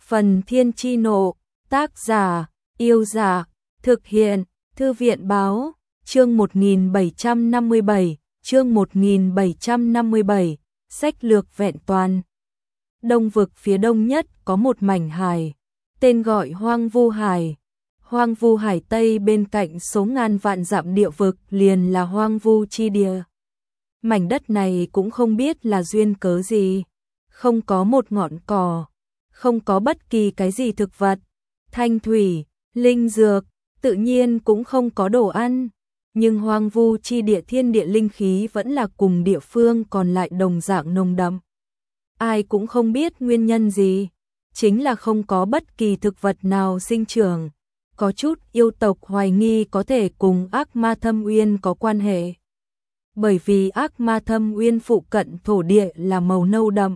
Phần Thiên Chi Nộ, tác giả, Yêu Dạ, thực hiện, Thư viện Báo, chương 1757, sách lược vẹn toàn. Đông vực phía đông nhất có một mảnh hải, tên gọi Hoang Vu Hải. Hoang Vu Hải Tây bên cạnh số ngàn vạn dặm địa vực liền là Hoang Vu chi địa. Mảnh đất này cũng không biết là duyên cớ gì, không có một ngọn cỏ, không có bất kỳ cái gì thực vật, thanh thủy, linh dược, tự nhiên cũng không có đồ ăn. Nhưng Hoang Vu chi địa thiên địa linh khí vẫn là cùng địa phương còn lại đồng dạng nồng đậm. Ai cũng không biết nguyên nhân gì, chính là không có bất kỳ thực vật nào sinh trưởng. Có chút yêu tộc hoài nghi có thể cùng Ác Ma Thâm Uyên có quan hệ. Bởi vì Ác Ma Thâm Uyên phụ cận thổ địa là màu nâu đậm.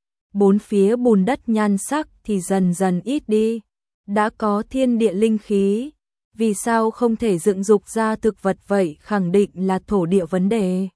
Bốn phía bùn đất nhan sắc thì dần dần ít đi. Đã có thiên địa linh khí, vì sao không thể dựng dục ra thực vật vậy, khẳng định là thổ địa vấn đề.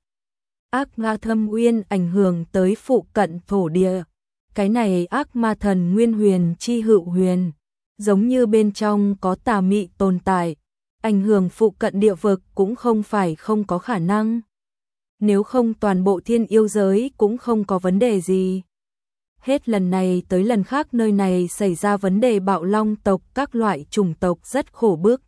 Ác Ma Thâm Uyên ảnh hưởng tới phụ cận thổ địa. Cái này ác ma thần nguyên huyền chi hữu huyền, giống như bên trong có tà mị tồn tại, ảnh hưởng phụ cận địa vực cũng không phải không có khả năng. Nếu không toàn bộ thiên yêu giới cũng không có vấn đề gì. Hết lần này tới lần khác nơi này xảy ra vấn đề bạo long tộc, các loại chủng tộc rất khổ bức.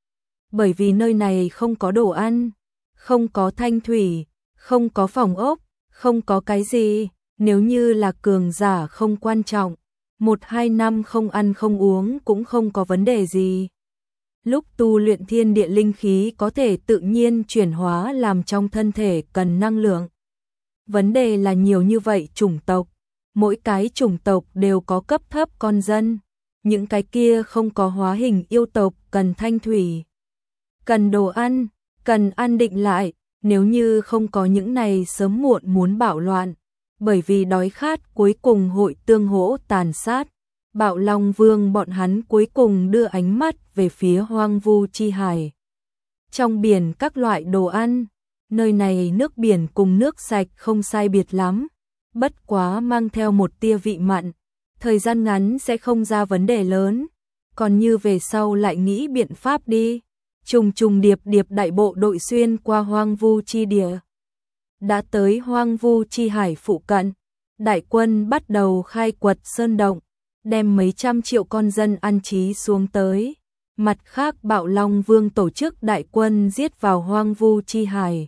Bởi vì nơi này không có đồ ăn, không có thanh thủy, không có phòng ốc, không có cái gì. Nếu như là cường giả không quan trọng, 1-2 năm không ăn không uống cũng không có vấn đề gì. Lúc tu luyện thiên địa linh khí có thể tự nhiên chuyển hóa làm trong thân thể cần năng lượng. Vấn đề là nhiều như vậy chủng tộc, mỗi cái chủng tộc đều có cấp thấp con dân. Những cái kia không có hóa hình yêu tộc cần thanh thủy, cần đồ ăn, cần an định lại. Nếu như không có những này sớm muộn muốn bạo loạn. Bởi vì đói khát cuối cùng hội tương hỗ tàn sát. Bạo Long Vương bọn hắn cuối cùng đưa ánh mắt về phía Hoang Vu chi hải. Trong biển các loại đồ ăn, nơi này nước biển cùng nước sạch không sai biệt lắm, bất quá mang theo một tia vị mặn, thời gian ngắn sẽ không ra vấn đề lớn, còn như về sau lại nghĩ biện pháp đi. Trùng trùng điệp điệp đại bộ đội xuyên qua Hoang Vu chi địa. Đã tới Hoang Vu chi hải phụ cận, đại quân bắt đầu khai quật sơn động, đem mấy trăm triệu con dân an trí xuống tới. Mặt khác Bạo Long Vương tổ chức đại quân giết vào Hoang Vu chi hải,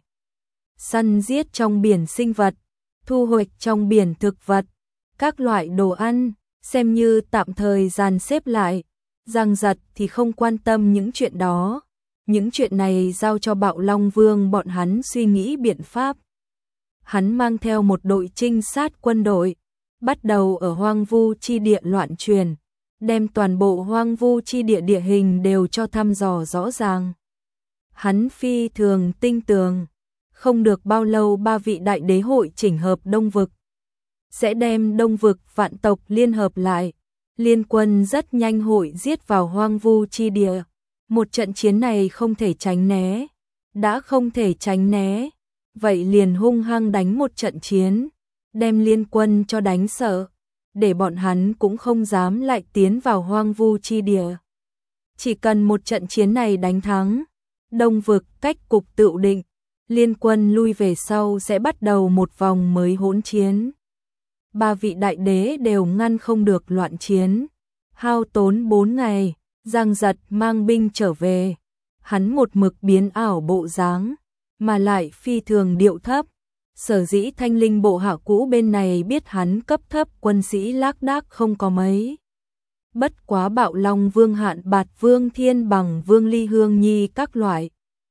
săn giết trong biển sinh vật, thu hoạch trong biển thực vật, các loại đồ ăn, xem như tạm thời dàn xếp lại. Giang Giật thì không quan tâm những chuyện đó, những chuyện này giao cho Bạo Long Vương bọn hắn suy nghĩ biện pháp. Hắn mang theo một đội trinh sát quân đội, bắt đầu ở Hoang Vu chi địa loạn truyền, đem toàn bộ Hoang Vu chi địa địa hình đều cho thăm dò rõ ràng. Hắn phi thường tinh tường, không được bao lâu 3 vị đại đế hội chỉnh hợp Đông vực, sẽ đem Đông vực vạn tộc liên hợp lại, liên quân rất nhanh hội giết vào Hoang Vu chi địa. Một trận chiến này không thể tránh né, đã không thể tránh né. Vậy liền hung hăng đánh một trận chiến, đem liên quân cho đánh sợ, để bọn hắn cũng không dám lại tiến vào Hoang Vu chi địa. Chỉ cần một trận chiến này đánh thắng, Đông vực cách cục tựu định, liên quân lui về sau sẽ bắt đầu một vòng mới hỗn chiến. 3 vị đại đế đều ngăn không được loạn chiến, hao tốn 4 ngày, Giang Giật mang binh trở về, hắn một mực biến ảo bộ dáng, mà lại phi thường điệu thấp. Sở dĩ Thanh Linh bộ hạ cũ bên này biết hắn cấp thấp quân sĩ lác đác không có mấy. Bất quá Bạo Long Vương Hạn Bạt Vương Thiên Bằng Vương Ly Hương Nhi các loại,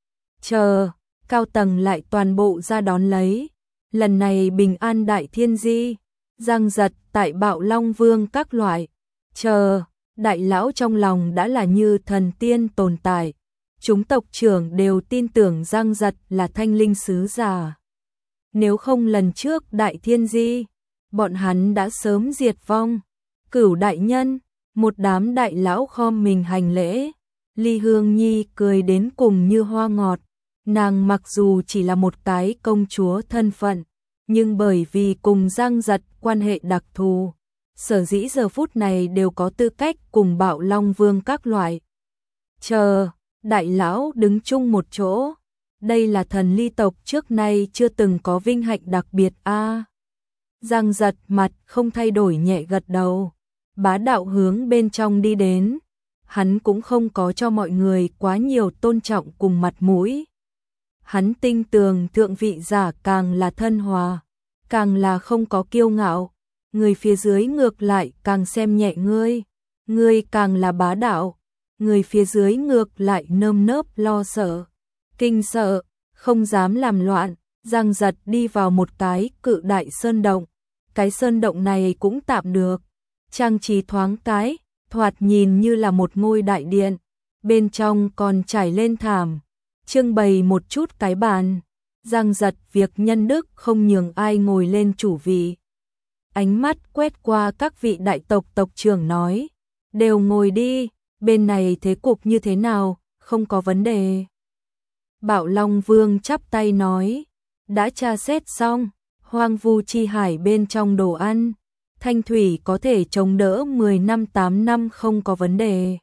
chờ cao tầng lại toàn bộ ra đón lấy. Lần này bình an đại thiên di, Giang Giật tại Bạo Long Vương các loại, chờ đại lão trong lòng đã là như thần tiên tồn tại. Chúng tộc trưởng đều tin tưởng Giang Giật là Thanh Linh sứ giả. Nếu không lần trước đại thiên di, bọn hắn đã sớm diệt vong. Cửu đại nhân, một đám đại lão khom mình hành lễ. Ly Hương Nhi cười đến cùng như hoa ngọt. Nàng mặc dù chỉ là một cái công chúa thân phận, nhưng bởi vì cùng Giang Giật quan hệ đặc thù, sở dĩ giờ phút này đều có tư cách cùng Bạo Long Vương các loại. Chờ, đại lão đứng chung một chỗ. Đây là thần ly tộc trước nay chưa từng có vinh hạnh đặc biệt a. Giang Giật mặt không thay đổi nhẹ gật đầu. Bá đạo hướng bên trong đi đến. Hắn cũng không có cho mọi người quá nhiều tôn trọng cùng mặt mũi. Hắn tin tưởng thượng vị giả càng là thân hòa, càng là không có kiêu ngạo. Người phía dưới ngược lại càng xem nhẹ ngươi. Ngươi càng là bá đạo. Người phía dưới ngược lại nơm nớp lo sợ, kinh sợ, không dám làm loạn. Giang Giật đi vào một cái cự đại sơn động. Cái sơn động này cũng tạm được, trang trí thoáng cái, thoạt nhìn như là một ngôi đại điện. Bên trong còn trải lên thảm, trưng bày một chút cái bàn. Giang Giật việc nhân đức không nhường ai ngồi lên chủ vị. Ánh mắt quét qua các vị đại tộc tộc trưởng nói, đều ngồi đi, bên này thế cục như thế nào, không có vấn đề. Bạo Long Vương chắp tay nói, đã tra xét xong, hoang vu chi hải bên trong đồ ăn, thanh thủy có thể chống đỡ 10 năm 8 năm không có vấn đề.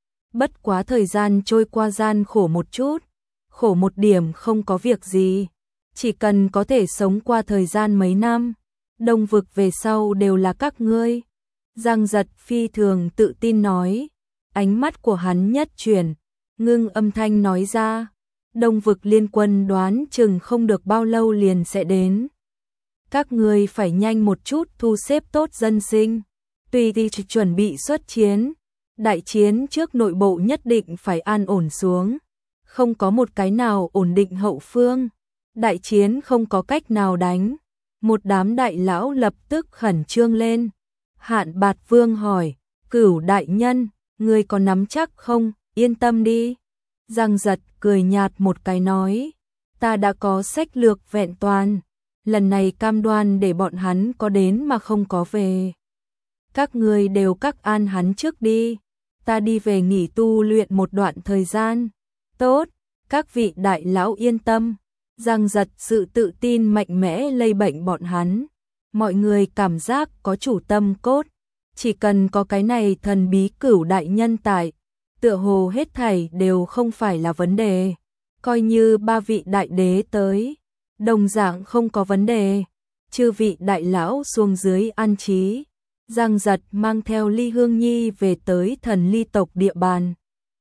Bất quá thời gian trôi qua gian khổ một chút, khổ một điểm không có việc gì, chỉ cần có thể sống qua thời gian mấy năm, Đông vực về sau đều là các ngươi. Giang Giật phi thường tự tin nói, ánh mắt của hắn nhất chuyển, ngưng âm thanh nói ra, Đông vực liên quân đoán chừng không được bao lâu liền sẽ đến. Các ngươi phải nhanh một chút thu xếp tốt dân sinh, tùy thì chuẩn bị xuất chiến. Đại chiến trước nội bộ nhất định phải an ổn xuống, không có một cái nào ổn định hậu phương. Đại chiến không có cách nào đánh. Một đám đại lão lập tức khẩn trương lên. Hạn Bạt Vương hỏi, Cửu đại nhân, ngươi có nắm chắc không? Yên tâm đi. Giang Giật cười nhạt một cái nói, ta đã có sách lược vẹn toàn, lần này cam đoan để bọn hắn có đến mà không có về. Các ngươi đều các an hắn trước đi, ta đi về nghỉ tu luyện một đoạn thời gian. Tốt, các vị đại lão yên tâm. Giang Giật sự tự tin mạnh mẽ lây bệnh bọn hắn. Mọi người cảm giác có chủ tâm cốt, chỉ cần có cái này thần bí Cửu đại nhân tại, tựa hồ hết thảy đều không phải là vấn đề. Coi như ba vị đại đế tới, đồng dạng không có vấn đề. Chư vị đại lão xuống dưới an trí. Giang Giật mang theo Ly Hương Nhi về tới thần ly tộc địa bàn.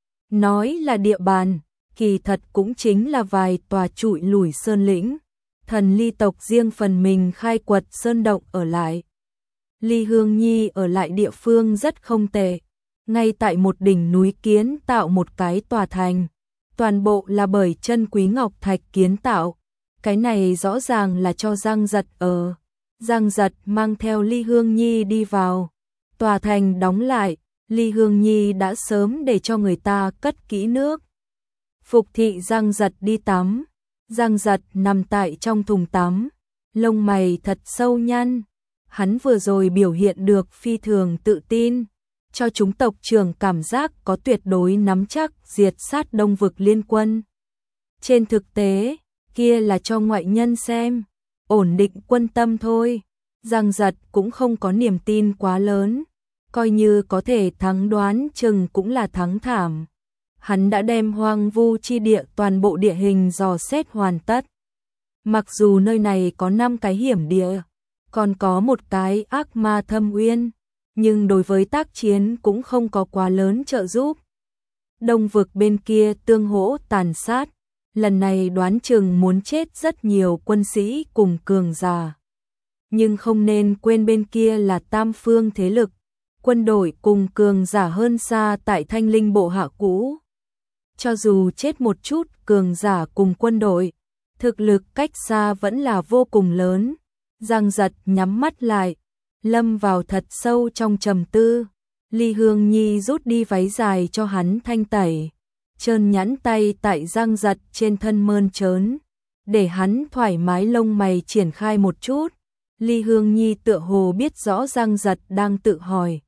Nói là địa bàn, kỳ thật cũng chính là vài tòa trụi lủi sơn lĩnh. Thần ly tộc riêng phần mình khai quật sơn động ở lại. Ly Hương Nhi ở lại địa phương rất không tệ. Ngay tại một đỉnh núi kiến tạo một cái tòa thành. Toàn bộ là bởi chân quý ngọc thạch kiến tạo. Cái này rõ ràng là cho Giang Giật ở. Giang Giật mang theo Ly Hương Nhi đi vào. Tòa thành đóng lại, Ly Hương Nhi đã sớm để cho người ta cất kỹ nước. Phục thị Giang Giật đi tắm. Giang Giật nằm tại trong thùng tắm, lông mày thật sâu nhăn. Hắn vừa rồi biểu hiện được phi thường tự tin, cho chúng tộc trưởng cảm giác có tuyệt đối nắm chắc diệt sát Đông vực liên quân. Trên thực tế, kia là cho ngoại nhân xem, ổn định quân tâm thôi. Giang Giật cũng không có niềm tin quá lớn, coi như có thể thắng đoán chừng cũng là thắng thảm. Hắn đã đem hoang vu chi địa toàn bộ địa hình dò xét hoàn tất. Mặc dù nơi này có 5 cái hiểm địa, còn có một cái ác ma thâm uyên, nhưng đối với tác chiến cũng không có quá lớn trợ giúp. Đông vực bên kia tương hỗ tàn sát, lần này đoán chừng muốn chết rất nhiều quân sĩ cùng cường giả. Nhưng không nên quên bên kia là tam phương thế lực, quân đội cùng cường giả hơn xa tại Thanh Linh bộ hạ cũ. Cho dù chết một chút cường giả cùng quân đội, thực lực cách xa vẫn là vô cùng lớn. Giang Giật nhắm mắt lại, lâm vào thật sâu trong trầm tư. Ly Hương Nhi rút đi váy dài cho hắn thanh tẩy, trơn nhẵn tay tại Giang Giật trên thân mơn trớn, để hắn thoải mái lông mày triển khai một chút. Ly Hương Nhi tựa hồ biết rõ Giang Giật đang tự hỏi,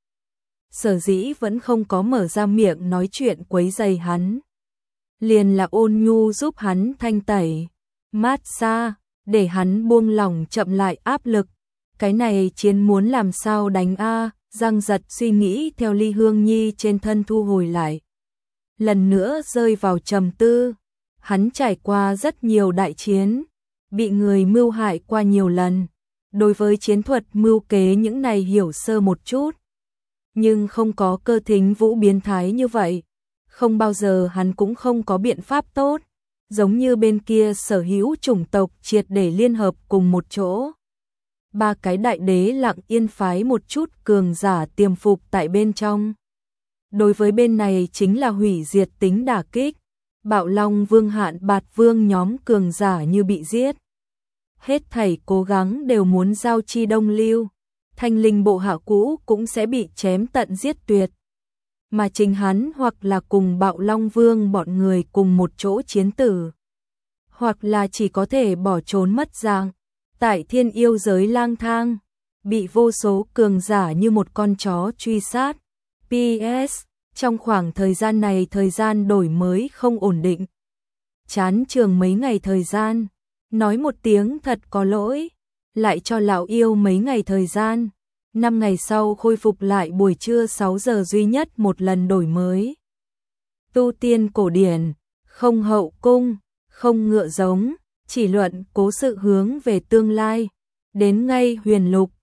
sở dĩ vẫn không có mở ra miệng nói chuyện quấy rầy hắn. Liền là ôn nhu giúp hắn thanh tẩy, mát xa, để hắn buông lỏng chậm lại áp lực. Cái này chiến muốn làm sao đánh a? Giang giật suy nghĩ theo Ly Hương Nhi trên thân thu hồi lại. Lần nữa rơi vào trầm tư, hắn trải qua rất nhiều đại chiến, bị người mưu hại qua nhiều lần. Đối với chiến thuật mưu kế những này hiểu sơ một chút, nhưng không có Cơ Thính Vũ biến thái như vậy. Không bao giờ hắn cũng không có biện pháp tốt, giống như bên kia sở hữu chủng tộc triệt để liên hợp cùng một chỗ. Ba cái đại đế lặng yên phái một chút cường giả tiềm phục tại bên trong. Đối với bên này chính là hủy diệt tính đả kích, Bạo Long Vương Hạn Bạt Vương nhóm cường giả như bị giết. Hết thảy cố gắng đều muốn giao chi đông lưu, Thanh Linh bộ hạ cũ cũng sẽ bị chém tận giết tuyệt. Mà chính hắn hoặc là cùng Bạo Long Vương bọn người cùng một chỗ chiến tử, hoặc là chỉ có thể bỏ trốn mất dạng, tại thiên yêu giới lang thang, bị vô số cường giả như một con chó truy sát. PS, trong khoảng thời gian này thời gian đổi mới không ổn định. Chán trường mấy ngày thời gian, nói một tiếng thật có lỗi, lại cho lão yêu mấy ngày thời gian. 5 ngày sau khôi phục lại buổi trưa 6 giờ duy nhất một lần đổi mới. Tu tiên cổ điển, không hậu cung, không ngựa giống, chỉ luận cố sự hướng về tương lai. Đến ngay huyền lục,